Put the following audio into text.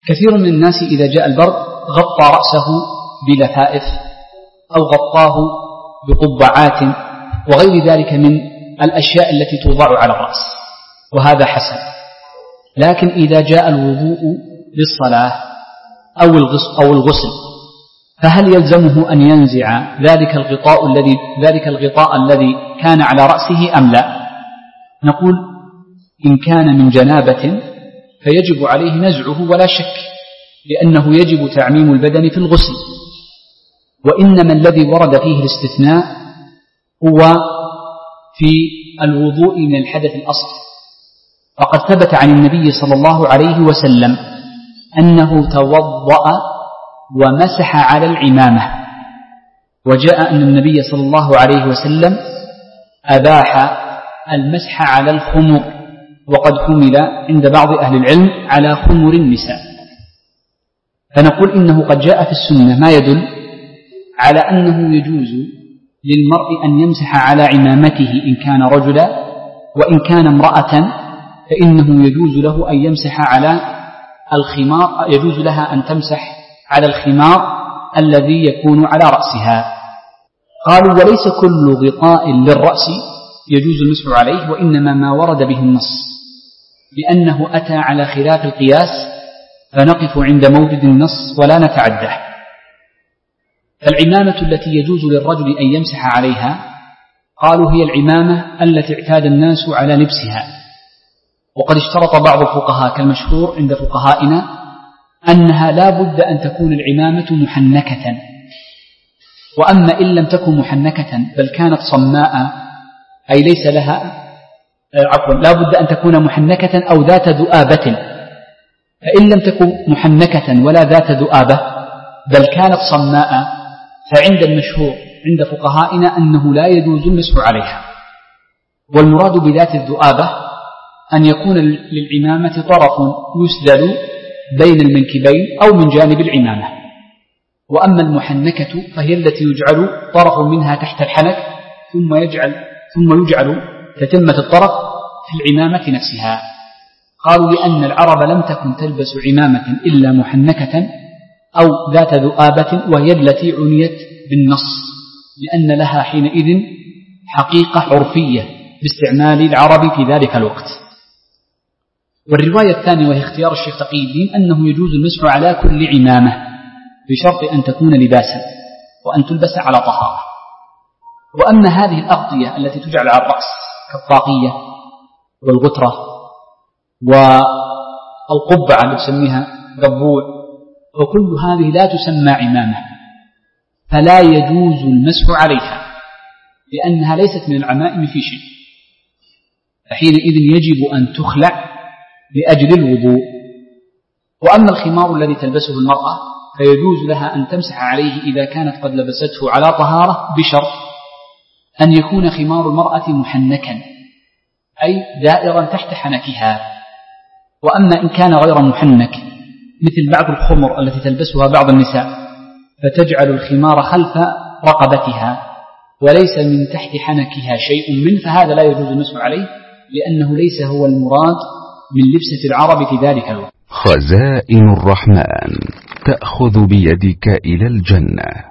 كثير من الناس إذا جاء البرد غطى رأسه بلفائف أو غطاه بقبعات وغير ذلك من الأشياء التي توضع على الرأس، وهذا حسن. لكن إذا جاء الوضوء للصلاة أو الغسل فهل يلزمه أن ينزع ذلك الغطاء الذي كان على رأسه أم لا؟ نقول إن كان من جنابة فيجب عليه نزعه ولا شك، لأنه يجب تعميم البدن في الغسل. وإنما الذي ورد فيه الاستثناء هو في الوضوء من الحدث الأصغر، فقد ثبت عن النبي صلى الله عليه وسلم أنه توضأ ومسح على العمامة، وجاء أن النبي صلى الله عليه وسلم أباح المسح على الخمر، وقد حمل عند بعض أهل العلم على خمر النساء. فنقول إنه قد جاء في السنة ما يدل على أنه يجوز للمرء أن يمسح على عمامته إن كان رجلا، وإن كان امرأة فإنه يجوز له أن يمسح على الخمار، يجوز لها أن تمسح على الخمار الذي يكون على رأسها. قالوا وليس كل غطاء للرأس يجوز المسح عليه، وإنما ما ورد به النص، لأنه أتى على خلاف القياس فنقف عند مورد النص ولا نتعده. فالعمامة التي يجوز للرجل أن يمسح عليها قالوا هي العمامة التي اعتاد الناس على لبسها، وقد اشترط بعض الفقهاء كالمشهور عند فقهائنا أنها لا بد أن تكون العمامة محنكة، وأما إن لم تكن محنكة بل كانت صماء أي ليس لها لا بد أن تكون محنكة أو ذات ذؤابة، فإن لم تكن محنكة ولا ذات ذؤابة بل كانت صماء فعند المشهور عند فقهائنا أنه لا يجوز المسح عليها. والمراد بذات الذؤابة أن يكون للعمامة طرف يسدل بين المنكبين أو من جانب العمامة، وأما المحنكة فهي التي يجعل طرف منها تحت الحنك ثم يجعل تتمة الطرف في العمامة نفسها. قالوا لأن العرب لم تكن تلبس عمامة إلا محنكة أو ذات ذؤابة، وهي التي عنيت بالنص، لأن لها حينئذ حقيقة عرفية باستعمال العرب في ذلك الوقت. والرواية الثانية وهي اختيار الشيخ تقي الدين أنه يجوز المسح على كل عمامة بشرط أن تكون لباسا وأن تلبس على طهارة. وأما هذه الأغطية التي تجعل على الرأس كالطاقية والغترة والقبعة اللي تسميها قبوع، وكل هذه لا تسمى عمامة، فلا يجوز المسح عليها لأنها ليست من العمائم في شيء، فحينئذ يجب أن تخلع لأجل الوضوء. وأما الخمار الذي تلبسه المرأة فيجوز لها أن تمسح عليه إذا كانت قد لبسته على طهارة، بشرط أن يكون خمار المرأة محنكا أي دائرا تحت حنكها. وأما إن كان غير محنك مثل بعض الخمر التي تلبسها بعض النساء فتجعل الخمار خلف رقبتها وليس من تحت حنكها شيء منه، فهذا لا يجوز المسح عليه لأنه ليس هو المراد من لبسة العرب في ذلك الوقت. خزائن الرحمن تأخذ بيدك إلى الجنة.